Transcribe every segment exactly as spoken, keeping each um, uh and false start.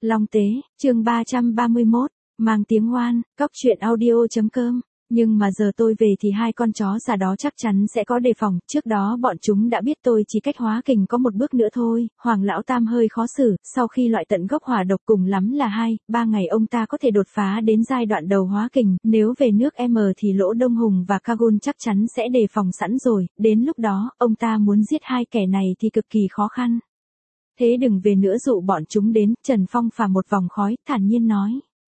Long Tế, chương ba trăm ba mươi mốt, mang tiếng oan, cóc truyện audio.com. Nhưng mà giờ tôi về thì hai con chó già đó chắc chắn sẽ có đề phòng, trước đó bọn chúng đã biết tôi chỉ cách hóa kình có một bước nữa thôi. Hoàng lão tam hơi khó xử, sau khi loại tận gốc hỏa độc cùng lắm là hai, ba ngày ông ta có thể đột phá đến giai đoạn đầu hóa kình, nếu về nước M thì Lỗ Đông Hùng và Kagun chắc chắn sẽ đề phòng sẵn rồi, đến lúc đó, ông ta muốn giết hai kẻ này thì cực kỳ khó khăn. Thế đừng về nữa dụ bọn chúng đến, Trần Phong phả một vòng khói, thản nhiên nói.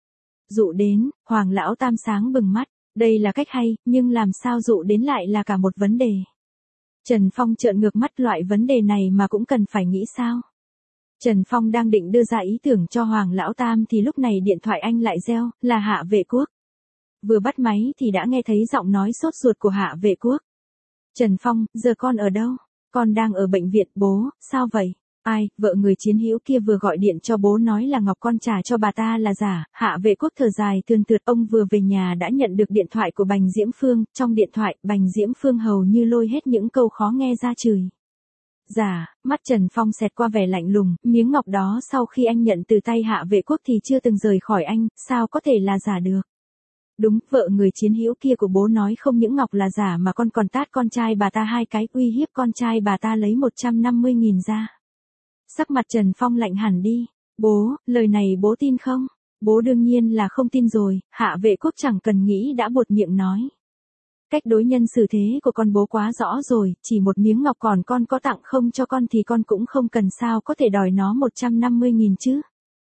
Dụ đến, Hoàng lão tam sáng bừng mắt. Đây là cách hay, nhưng làm sao dụ đến lại là cả một vấn đề. Trần Phong trợn ngược mắt, loại vấn đề này mà cũng cần phải nghĩ sao. Trần Phong đang định đưa ra ý tưởng cho Hoàng lão tam thì lúc này điện thoại anh lại reo, là Hạ Vệ Quốc. Vừa bắt máy thì đã nghe thấy giọng nói sốt ruột của Hạ Vệ Quốc. Trần Phong, giờ con ở đâu? Con đang ở bệnh viện. Bố, sao vậy? Ai, vợ người chiến hữu kia vừa gọi điện cho bố nói là Ngọc con trả cho bà ta là giả. Hạ Vệ Quốc thở dài tườn tượt, ông vừa về nhà đã nhận được điện thoại của Bành Diễm Phương, trong điện thoại, Bành Diễm Phương hầu như lôi hết những câu khó nghe ra chửi. Giả, mắt Trần Phong xẹt qua vẻ lạnh lùng, miếng ngọc đó sau khi anh nhận từ tay Hạ Vệ Quốc thì chưa từng rời khỏi anh, sao có thể là giả được? Đúng, vợ người chiến hữu kia của bố nói không những ngọc là giả mà con còn tát con trai bà ta hai cái, uy hiếp con trai bà ta lấy một trăm năm mươi nghìn ra. Sắc mặt Trần Phong lạnh hẳn đi. Bố, lời này bố tin không? Bố đương nhiên là không tin rồi, Hạ Vệ Quốc chẳng cần nghĩ đã buột miệng nói. Cách đối nhân xử thế của con bố quá rõ rồi, chỉ một miếng ngọc còn con có tặng không cho con thì con cũng không cần, sao có thể đòi nó một trăm năm mươi nghìn chứ?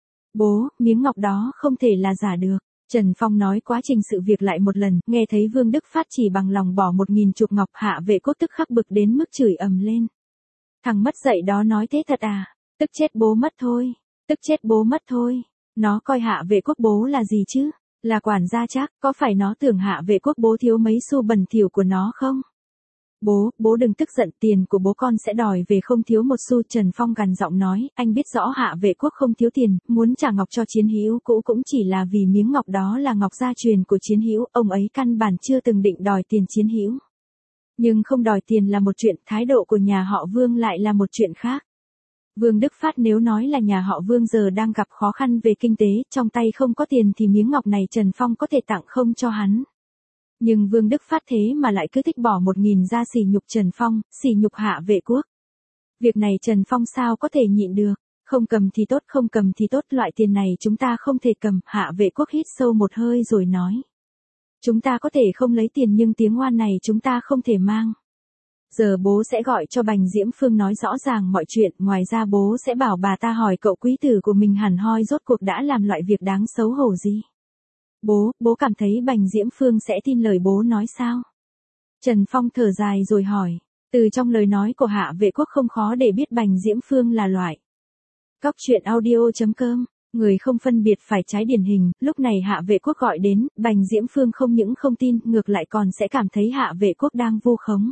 Bố, miếng ngọc đó không thể là giả được. Trần Phong nói quá trình sự việc lại một lần, nghe thấy Vương Đức Phát chỉ bằng lòng bỏ một nghìn chục ngọc, Hạ Vệ Quốc tức khắc bực đến mức chửi ầm lên. Thằng mất dạy đó nói thế thật à? Tức chết bố mất thôi, tức chết bố mất thôi. Nó coi Hạ Vệ Quốc bố là gì chứ? Là quản gia chắc, có phải nó tưởng Hạ Vệ Quốc bố thiếu mấy xu bẩn thỉu của nó không? Bố, bố đừng tức giận, tiền của bố con sẽ đòi về không thiếu một xu. Trần Phong gằn giọng nói, anh biết rõ Hạ Vệ Quốc không thiếu tiền, muốn trả ngọc cho chiến hữu cũ cũng chỉ là vì miếng ngọc đó là ngọc gia truyền của chiến hữu, ông ấy căn bản chưa từng định đòi tiền chiến hữu. Nhưng không đòi tiền là một chuyện, thái độ của nhà họ Vương lại là một chuyện khác. Vương Đức Phát nếu nói là nhà họ Vương giờ đang gặp khó khăn về kinh tế, trong tay không có tiền thì miếng ngọc này Trần Phong có thể tặng không cho hắn. Nhưng Vương Đức Phát thế mà lại cứ thích bỏ một nghìn ra sỉ nhục Trần Phong, sỉ nhục Hạ Vệ Quốc. Việc này Trần Phong sao có thể nhịn được, không cầm thì tốt, không cầm thì tốt, loại tiền này chúng ta không thể cầm. Hạ Vệ Quốc hít sâu một hơi rồi nói. Chúng ta có thể không lấy tiền nhưng tiếng oan này chúng ta không thể mang. Giờ bố sẽ gọi cho Bành Diễm Phương nói rõ ràng mọi chuyện, ngoài ra bố sẽ bảo bà ta hỏi cậu quý tử của mình hẳn hoi rốt cuộc đã làm loại việc đáng xấu hổ gì. Bố, bố cảm thấy Bành Diễm Phương sẽ tin lời bố nói sao? Trần Phong thở dài rồi hỏi, từ trong lời nói của Hạ Vệ Quốc không khó để biết Bành Diễm Phương là loại. Cóc truyện audio.com. Người không phân biệt phải trái điển hình, lúc này Hạ Vệ Quốc gọi đến, Bành Diễm Phương không những không tin, ngược lại còn sẽ cảm thấy Hạ Vệ Quốc đang vu khống.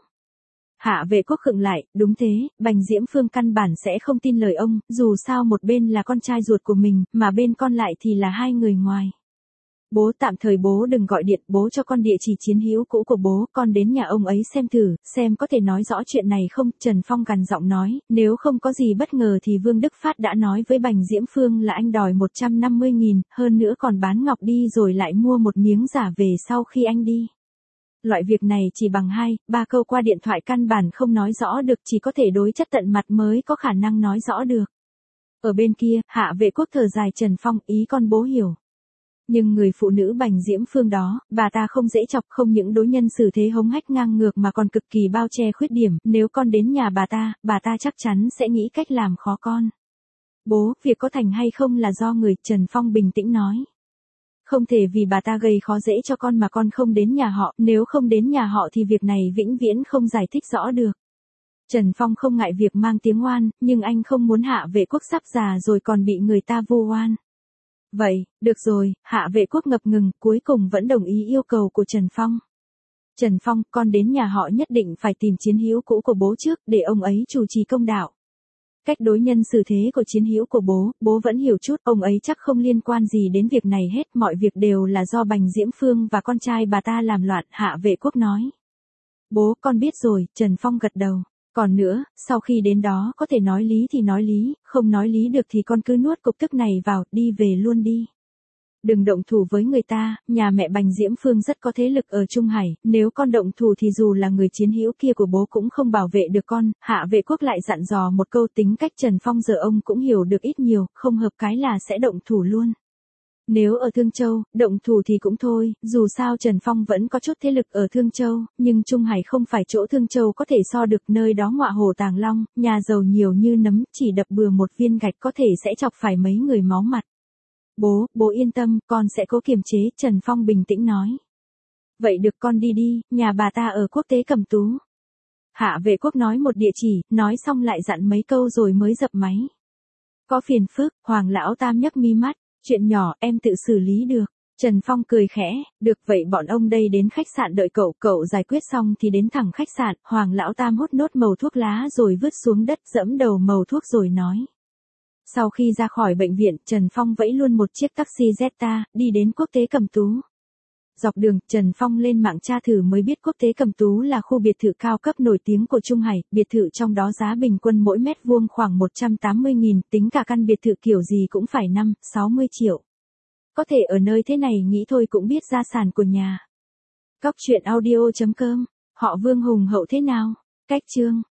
Hạ Vệ Quốc khựng lại, đúng thế, Bành Diễm Phương căn bản sẽ không tin lời ông, dù sao một bên là con trai ruột của mình, mà bên con lại thì là hai người ngoài. Bố, tạm thời bố đừng gọi điện, bố cho con địa chỉ chiến hữu cũ của bố, con đến nhà ông ấy xem thử, xem có thể nói rõ chuyện này không. Trần Phong gằn giọng nói, nếu không có gì bất ngờ thì Vương Đức Phát đã nói với Bành Diễm Phương là anh đòi một trăm năm mươi nghìn, hơn nữa còn bán ngọc đi rồi lại mua một miếng giả về sau khi anh đi. Loại việc này chỉ bằng hai, ba câu qua điện thoại căn bản không nói rõ được, chỉ có thể đối chất tận mặt mới có khả năng nói rõ được. Ở bên kia, Hạ Vệ Quốc thở dài, Trần Phong, ý con bố hiểu. Nhưng người phụ nữ Bành Diễm Phương đó, bà ta không dễ chọc, không những đối nhân xử thế hống hách ngang ngược mà còn cực kỳ bao che khuyết điểm, nếu con đến nhà bà ta, bà ta chắc chắn sẽ nghĩ cách làm khó con. Bố, việc có thành hay không là do người, Trần Phong bình tĩnh nói. Không thể vì bà ta gây khó dễ cho con mà con không đến nhà họ, nếu không đến nhà họ thì việc này vĩnh viễn không giải thích rõ được. Trần Phong không ngại việc mang tiếng oan, nhưng anh không muốn Hạ Vệ Quốc sắp già rồi còn bị người ta vu oan. Vậy, được rồi, Hạ Vệ Quốc ngập ngừng, cuối cùng vẫn đồng ý yêu cầu của Trần Phong. Trần Phong, con đến nhà họ nhất định phải tìm chiến hữu cũ của bố trước, để ông ấy chủ trì công đạo. Cách đối nhân xử thế của chiến hữu của bố, bố vẫn hiểu chút, ông ấy chắc không liên quan gì đến việc này hết, mọi việc đều là do Bành Diễm Phương và con trai bà ta làm loạn. Hạ Vệ Quốc nói. Bố, con biết rồi, Trần Phong gật đầu. Còn nữa, sau khi đến đó có thể nói lý thì nói lý, không nói lý được thì con cứ nuốt cục tức này vào, đi về luôn đi. Đừng động thủ với người ta, nhà mẹ Bành Diễm Phương rất có thế lực ở Trung Hải, nếu con động thủ thì dù là người chiến hữu kia của bố cũng không bảo vệ được con. Hạ Vệ Quốc lại dặn dò một câu, tính cách Trần Phong giờ ông cũng hiểu được ít nhiều, không hợp cái là sẽ động thủ luôn. Nếu ở Thương Châu, động thủ thì cũng thôi, dù sao Trần Phong vẫn có chút thế lực ở Thương Châu, nhưng Trung Hải không phải chỗ Thương Châu có thể so được, nơi đó ngọa hổ tàng long, nhà giàu nhiều như nấm, chỉ đập bừa một viên gạch có thể sẽ chọc phải mấy người máu mặt. Bố, bố yên tâm, con sẽ cố kiềm chế, Trần Phong bình tĩnh nói. Vậy được, con đi đi, nhà bà ta ở Quốc Tế Cẩm Tú. Hạ Vệ Quốc nói một địa chỉ, nói xong lại dặn mấy câu rồi mới dập máy. Có phiền phức, Hoàng lão tam nhấc mi mắt, chuyện nhỏ em tự xử lý được. Trần Phong cười khẽ, được vậy bọn ông đây đến khách sạn đợi cậu, cậu giải quyết xong thì đến thẳng khách sạn. Hoàng lão tam hút nốt mẩu thuốc lá rồi vứt xuống đất, dẫm đầu mẩu thuốc rồi nói. Sau khi ra khỏi bệnh viện, Trần Phong vẫy luôn một chiếc taxi Zeta, đi đến Quốc Tế Cẩm Tú. Dọc đường, Trần Phong lên mạng tra thử mới biết Quốc Tế Cẩm Tú là khu biệt thự cao cấp nổi tiếng của Trung Hải, biệt thự trong đó giá bình quân mỗi mét vuông khoảng một trăm tám mươi nghìn, tính cả căn biệt thự kiểu gì cũng phải năm, sáu mươi triệu. Có thể ở nơi thế này nghĩ thôi cũng biết gia sản của nhà. Cóc truyện audio chấm com, họ Vương hùng hậu thế nào? Cách chương